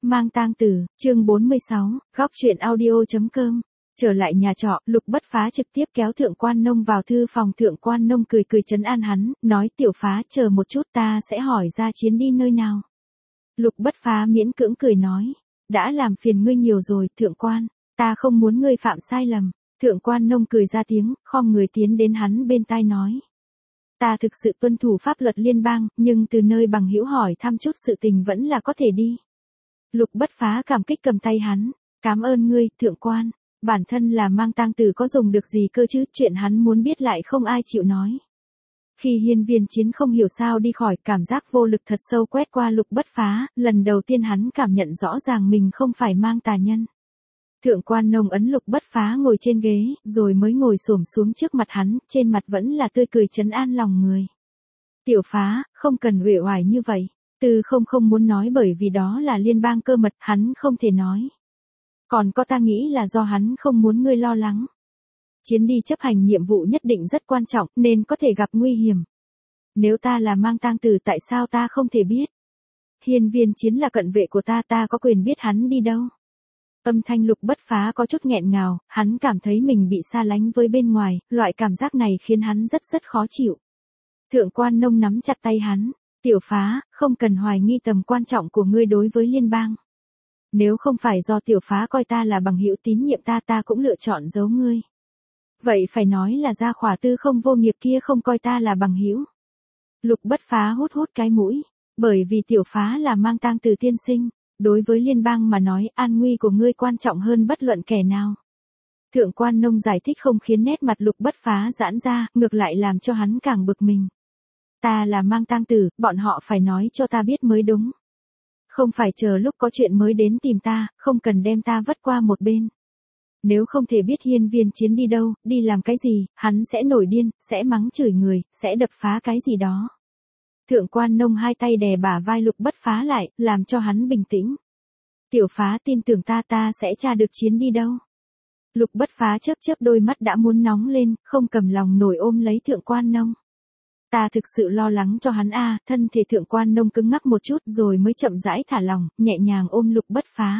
Mang tang tử, chương 46, góc chuyện audio.com. Trở lại nhà trọ, Lục Bất Phá trực tiếp kéo Thượng Quan Nông vào thư phòng. Thượng Quan Nông cười cười trấn an hắn, nói Tiểu Phá chờ một chút ta sẽ hỏi ra Chiến đi nơi nào. Lục Bất Phá miễn cưỡng cười nói, đã làm phiền ngươi nhiều rồi Thượng Quan, ta không muốn ngươi phạm sai lầm. Thượng Quan Nông cười ra tiếng, khom người tiến đến hắn bên tai nói. Ta thực sự tuân thủ pháp luật liên bang, nhưng từ nơi bằng hữu hỏi thăm chút sự tình vẫn là có thể đi. Lục Bất Phá cảm kích cầm tay hắn, cảm ơn ngươi, Thượng Quan, bản thân là mang tang tử có dùng được gì cơ chứ, chuyện hắn muốn biết lại không ai chịu nói. Khi Hiên Viên Chiến không hiểu sao đi khỏi, cảm giác vô lực thật sâu quét qua Lục Bất Phá, lần đầu tiên hắn cảm nhận rõ ràng mình không phải mang tà nhân. Thượng Quan Nông ấn Lục Bất Phá ngồi trên ghế, rồi mới ngồi xổm xuống trước mặt hắn, trên mặt vẫn là tươi cười trấn an lòng người. Tiểu Phá, không cần uể oải như vậy. Tư không muốn nói bởi vì đó là liên bang cơ mật, hắn không thể nói. Còn có ta nghĩ là do hắn không muốn ngươi lo lắng. Chiến đi chấp hành nhiệm vụ nhất định rất quan trọng nên có thể gặp nguy hiểm. Nếu ta là mang tang tử tại sao ta không thể biết? Hiên Viên Chiến là cận vệ của ta có quyền biết hắn đi đâu. Âm thanh Lục Bất Phá có chút nghẹn ngào, hắn cảm thấy mình bị xa lánh với bên ngoài, loại cảm giác này khiến hắn rất khó chịu. Thượng Quan Nông nắm chặt tay hắn. Tiểu Phá, không cần hoài nghi tầm quan trọng của ngươi đối với liên bang. Nếu không phải do Tiểu Phá coi ta là bằng hữu tín nhiệm ta cũng lựa chọn giấu ngươi. Vậy phải nói là gia khỏa tư không vô nghiệp kia không coi ta là bằng hữu. Lục Bất Phá hút cái mũi, bởi vì Tiểu Phá là mang tang tử tiên sinh, đối với liên bang mà nói an nguy của ngươi quan trọng hơn bất luận kẻ nào. Thượng Quan Nông giải thích không khiến nét mặt Lục Bất Phá giãn ra, ngược lại làm cho hắn càng bực mình. Ta là mang tang tử, bọn họ phải nói cho ta biết mới đúng. Không phải chờ lúc có chuyện mới đến tìm ta, không cần đem ta vất qua một bên. Nếu không thể biết Hiên Viên Chiến đi đâu, đi làm cái gì, hắn sẽ nổi điên, sẽ mắng chửi người, sẽ đập phá cái gì đó. Thượng Quan Nông hai tay đè bả vai Lục Bất Phá lại, làm cho hắn bình tĩnh. Tiểu Phá tin tưởng ta sẽ tra được Chiến đi đâu. Lục Bất Phá chớp đôi mắt đã muốn nóng lên, không cầm lòng nổi ôm lấy Thượng Quan Nông. Ta thực sự lo lắng cho hắn thân thể Thượng Quan Nông cứng ngắc một chút rồi mới chậm rãi thả lòng, nhẹ nhàng ôm Lục Bất Phá.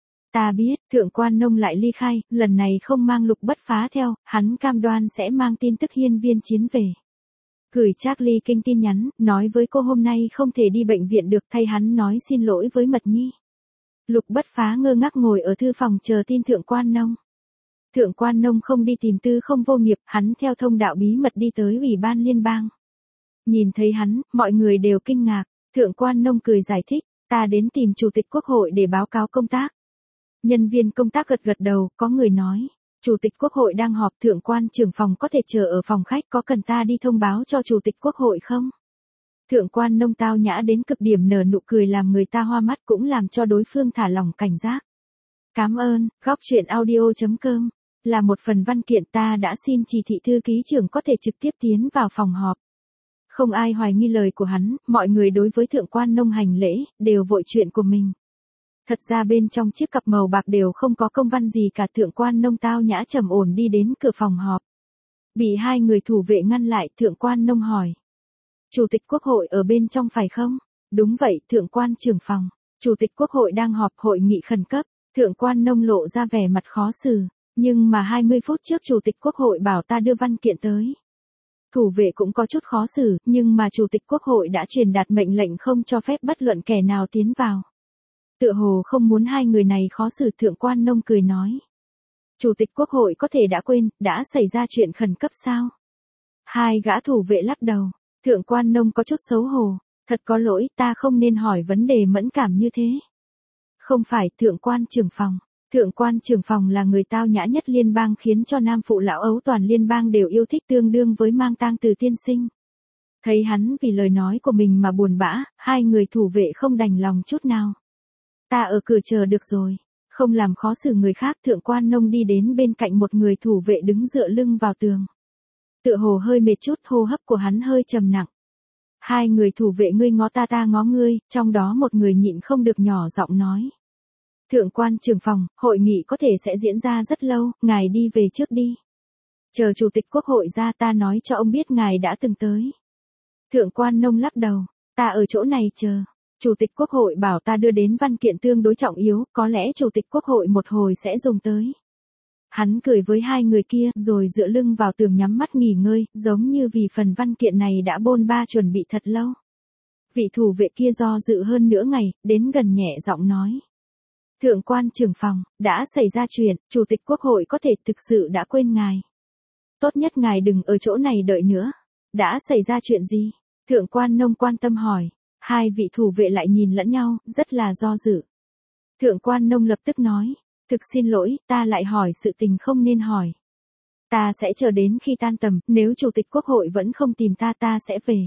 Ta biết, Thượng Quan Nông lại ly khai, lần này không mang Lục Bất Phá theo, hắn cam đoan sẽ mang tin tức Hiên Viên Chiến về. Gửi Charlie Kinh tin nhắn, nói với cô hôm nay không thể đi bệnh viện được, thay hắn nói xin lỗi với Mật Nhi. Lục Bất Phá ngơ ngác ngồi ở thư phòng chờ tin Thượng Quan Nông. Thượng Quan Nông không đi tìm tư không vô nghiệp, hắn theo thông đạo bí mật đi tới Ủy ban Liên bang. Nhìn thấy hắn, mọi người đều kinh ngạc, Thượng Quan Nông cười giải thích, ta đến tìm Chủ tịch Quốc hội để báo cáo công tác. Nhân viên công tác gật đầu, có người nói, Chủ tịch Quốc hội đang họp, Thượng Quan trưởng phòng có thể chờ ở phòng khách, có cần ta đi thông báo cho Chủ tịch Quốc hội không? Thượng Quan Nông tao nhã đến cực điểm nở nụ cười làm người ta hoa mắt cũng làm cho đối phương thả lỏng cảnh giác. Cảm ơn, góc chuyện audio.com, là một phần văn kiện ta đã xin chỉ thị thư ký trưởng có thể trực tiếp tiến vào phòng họp. Không ai hoài nghi lời của hắn, mọi người đối với Thượng Quan Nông hành lễ, đều vội chuyện của mình. Thật ra bên trong chiếc cặp màu bạc đều không có công văn gì cả. Thượng Quan Nông tao nhã trầm ổn đi đến cửa phòng họp. Bị hai người thủ vệ ngăn lại, Thượng Quan Nông hỏi. Chủ tịch Quốc hội ở bên trong phải không? Đúng vậy, Thượng Quan trưởng phòng. Chủ tịch Quốc hội đang họp hội nghị khẩn cấp. Thượng Quan Nông lộ ra vẻ mặt khó xử. Nhưng mà 20 phút trước Chủ tịch Quốc hội bảo ta đưa văn kiện tới. Thủ vệ cũng có chút khó xử, nhưng mà Chủ tịch Quốc hội đã truyền đạt mệnh lệnh không cho phép bất luận kẻ nào tiến vào. Tựa hồ không muốn hai người này khó xử. Thượng Quan Nông cười nói. Chủ tịch Quốc hội có thể đã quên, đã xảy ra chuyện khẩn cấp sao? Hai gã thủ vệ lắc đầu. Thượng Quan Nông có chút xấu hổ. Thật có lỗi, ta không nên hỏi vấn đề mẫn cảm như thế. Không phải, Thượng Quan trưởng phòng. Thượng Quan trưởng phòng là người tao nhã nhất liên bang, khiến cho nam phụ lão ấu toàn liên bang đều yêu thích, tương đương với mang tang tử tiên sinh. Thấy hắn vì lời nói của mình mà buồn bã, hai người thủ vệ không đành lòng chút nào. Ta ở cửa chờ được rồi. Không làm khó xử người khác, Thượng Quan Nông đi đến bên cạnh một người thủ vệ đứng dựa lưng vào tường. Tựa hồ hơi mệt chút, hô hấp của hắn hơi trầm nặng. Hai người thủ vệ ngươi ngó ta ngó ngươi, trong đó một người nhịn không được nhỏ giọng nói. Thượng Quan trưởng phòng, hội nghị có thể sẽ diễn ra rất lâu, ngài đi về trước đi. Chờ Chủ tịch Quốc hội ra ta nói cho ông biết ngài đã từng tới. Thượng Quan Nông lắc đầu, ta ở chỗ này chờ. Chủ tịch Quốc hội bảo ta đưa đến văn kiện tương đối trọng yếu, có lẽ Chủ tịch Quốc hội một hồi sẽ dùng tới. Hắn cười với hai người kia, rồi dựa lưng vào tường nhắm mắt nghỉ ngơi, giống như vì phần văn kiện này đã bôn ba chuẩn bị thật lâu. Vị thủ vệ kia do dự hơn nửa ngày, đến gần nhẹ giọng nói. Thượng quan trưởng phòng, đã xảy ra chuyện, Chủ tịch Quốc hội có thể thực sự đã quên ngài. Tốt nhất ngài đừng ở chỗ này đợi nữa. Đã xảy ra chuyện gì? Thượng quan Nông quan tâm hỏi. Hai vị thủ vệ lại nhìn lẫn nhau, rất là do dự. Thượng quan Nông lập tức nói. Thực xin lỗi, ta lại hỏi sự tình không nên hỏi. Ta sẽ chờ đến khi tan tầm, nếu Chủ tịch Quốc hội vẫn không tìm ta sẽ về.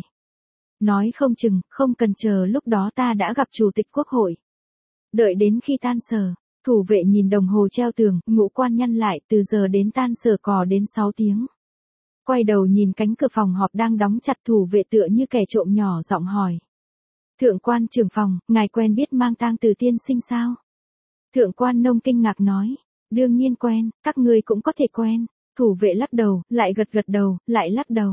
Nói không chừng, không cần chờ lúc đó ta đã gặp Chủ tịch Quốc hội. Đợi đến khi tan sở, thủ vệ nhìn đồng hồ treo tường, ngũ quan nhăn lại, từ giờ đến tan sở có đến 6 tiếng. Quay đầu nhìn cánh cửa phòng họp đang đóng chặt, thủ vệ tựa như kẻ trộm nhỏ giọng hỏi. Thượng quan trưởng phòng, ngài quen biết Mang Tang Từ tiên sinh sao? Thượng quan Nông kinh ngạc nói. Đương nhiên quen, các ngươi cũng có thể quen. Thủ vệ lắc đầu, lại gật đầu, lại lắc đầu.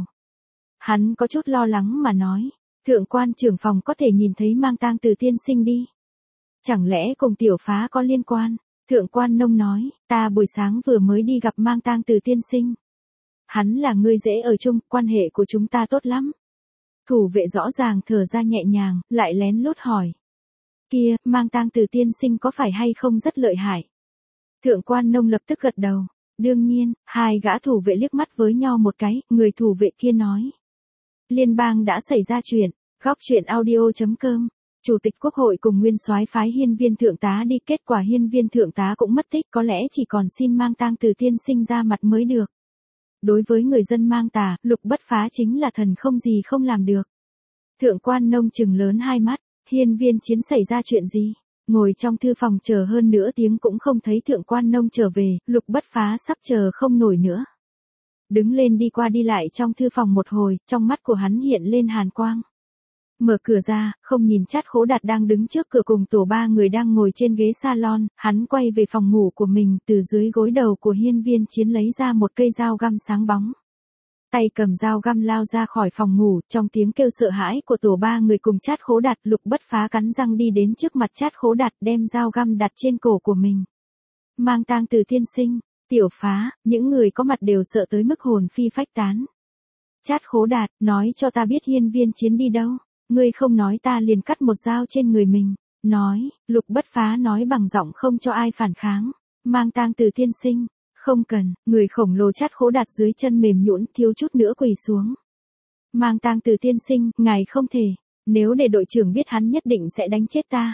Hắn có chút lo lắng mà nói. Thượng quan trưởng phòng có thể nhìn thấy Mang Tang Từ tiên sinh đi. Chẳng lẽ cùng tiểu phá có liên quan? Thượng quan Nông nói, ta buổi sáng vừa mới đi gặp Mang Tang Từ tiên sinh. Hắn là người dễ ở chung, quan hệ của chúng ta tốt lắm. Thủ vệ rõ ràng thở ra nhẹ nhàng, lại lén lút hỏi. Kia, Mang Tang Từ tiên sinh có phải hay không rất lợi hại? Thượng quan Nông lập tức gật đầu. Đương nhiên, hai gã thủ vệ liếc mắt với nhau một cái, người thủ vệ kia nói. Liên bang đã xảy ra chuyện, góc chuyện audio.com. Chủ tịch Quốc hội cùng nguyên soái phái hiên viên thượng tá đi, kết quả hiên viên thượng tá cũng mất tích, có lẽ chỉ còn xin Mang Tang Từ tiên sinh ra mặt mới được. Đối với người dân Mang Tà, Lục Bất Phá chính là thần không gì không làm được. Thượng quan Nông trừng lớn hai mắt, hiên viên chiến xảy ra chuyện gì? Ngồi trong thư phòng chờ hơn nửa tiếng cũng không thấy thượng quan Nông trở về, Lục Bất Phá sắp chờ không nổi nữa. Đứng lên đi qua đi lại trong thư phòng một hồi, trong mắt của hắn hiện lên hàn quang. Mở cửa ra, không nhìn Trát Khố Đạt đang đứng trước cửa cùng tổ ba người đang ngồi trên ghế salon, hắn quay về phòng ngủ của mình, từ dưới gối đầu của hiên viên chiến lấy ra một cây dao găm sáng bóng. Tay cầm dao găm lao ra khỏi phòng ngủ, trong tiếng kêu sợ hãi của tổ ba người cùng Trát Khố Đạt, Lục Bất Phá cắn răng đi đến trước mặt Trát Khố Đạt, đem dao găm đặt trên cổ của mình. Mang Tang Từ tiên sinh, Tiểu Phá, những người có mặt đều sợ tới mức hồn phi phách tán. Trát Khố Đạt, nói cho ta biết hiên viên chiến đi đâu. Ngươi không nói ta liền cắt một dao trên người mình. Nói, Lục Bất Phá nói bằng giọng không cho ai phản kháng. Mang Tang Từ tiên sinh, không cần, người khổng lồ Trát Khố Đạt dưới chân mềm nhũn, thiếu chút nữa quỳ xuống. Mang Tang Từ tiên sinh, ngài không thể, nếu để đội trưởng biết hắn nhất định sẽ đánh chết ta.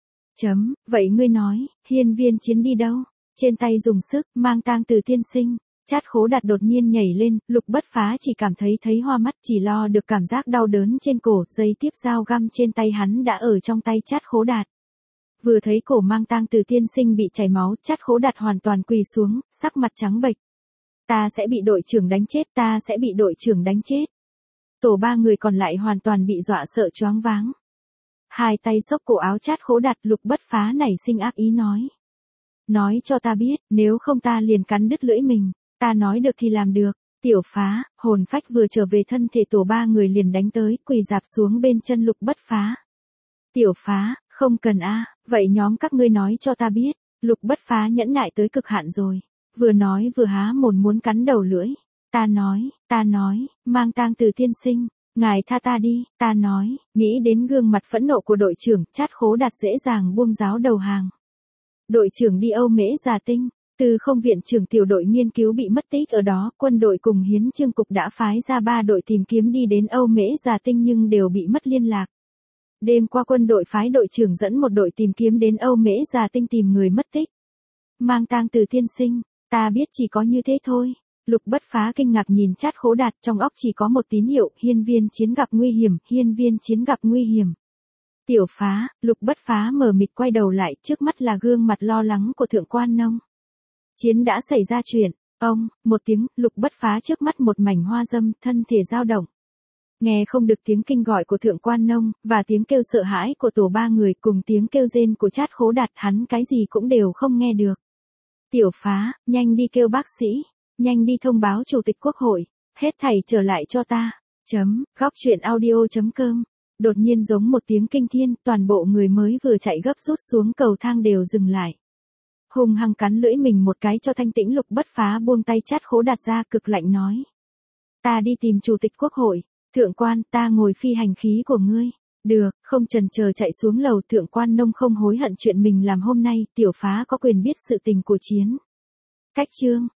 Vậy ngươi nói, hiên viên chiến đi đâu? Trên tay dùng sức, Mang Tang Từ tiên sinh. Trát Khố Đạt đột nhiên nhảy lên, Lục Bất Phá chỉ cảm thấy hoa mắt, chỉ lo được cảm giác đau đớn trên cổ, giây tiếp dao găm trên tay hắn đã ở trong tay Trát Khố Đạt. Vừa thấy cổ Mang Tang Từ tiên sinh bị chảy máu, Trát Khố Đạt hoàn toàn quỳ xuống, sắc mặt trắng bệch. Ta sẽ bị đội trưởng đánh chết, ta sẽ bị đội trưởng đánh chết. Tổ ba người còn lại hoàn toàn bị dọa sợ choáng váng. Hai tay xốc cổ áo Trát Khố Đạt, Lục Bất Phá nảy sinh ác ý nói. Nói cho ta biết, nếu không ta liền cắn đứt lưỡi mình. Ta nói được thì làm được. Tiểu Phá, hồn phách vừa trở về thân thể, tổ ba người liền đánh tới, quỳ dạp xuống bên chân Lục Bất Phá. Tiểu Phá, không cần a, vậy nhóm các ngươi nói cho ta biết. Lục Bất Phá nhẫn nại tới cực hạn rồi. Vừa nói vừa há mồm muốn cắn đầu lưỡi. Ta nói, Mang Tang Từ tiên sinh, ngài tha ta đi, ta nói, nghĩ đến gương mặt phẫn nộ của đội trưởng, Trát Khố Đạt dễ dàng buông giáo đầu hàng. Đội trưởng đi Âu Mễ Già Tinh. Từ không viện trưởng tiểu đội nghiên cứu bị mất tích ở đó, quân đội cùng hiến chương cục đã phái ra 3 đội tìm kiếm đi đến Âu Mễ Già Tinh nhưng đều bị mất liên lạc. Đêm qua quân đội phái đội trưởng dẫn một đội tìm kiếm đến Âu Mễ Già Tinh tìm người mất tích. Mang Tang Từ tiên sinh, ta biết chỉ có như thế thôi. Lục Bất Phá kinh ngạc nhìn Trát Khố Đạt, trong óc chỉ có một tín hiệu, hiên viên chiến gặp nguy hiểm, hiên viên chiến gặp nguy hiểm. Tiểu Phá, Lục Bất Phá mờ mịt quay đầu lại, trước mắt là gương mặt lo lắng của thượng quan Nông. Chiến đã xảy ra chuyện, một tiếng, Lục Bất Phá trước mắt một mảnh hoa dâm, thân thể dao động. Nghe không được tiếng kinh gọi của thượng quan Nông, và tiếng kêu sợ hãi của tổ ba người cùng tiếng kêu rên của Trát Khố Đạt, hắn cái gì cũng đều không nghe được. Tiểu Phá, nhanh đi kêu bác sĩ, nhanh đi thông báo Chủ tịch Quốc hội, hết thảy trở lại cho ta. Góc chuyện audio.com Đột nhiên giống một tiếng kinh thiên, toàn bộ người mới vừa chạy gấp rút xuống cầu thang đều dừng lại. Hung hăng cắn lưỡi mình một cái cho thanh tĩnh Lục Bất Phá buông tay chát Khố Đạt ra, cực lạnh nói. Ta đi tìm Chủ tịch Quốc hội, thượng quan, ta ngồi phi hành khí của ngươi. Được, không chần chờ chạy xuống lầu, thượng quan Nông không hối hận chuyện mình làm hôm nay, Tiểu Phá có quyền biết sự tình của Chiến Cách Trương.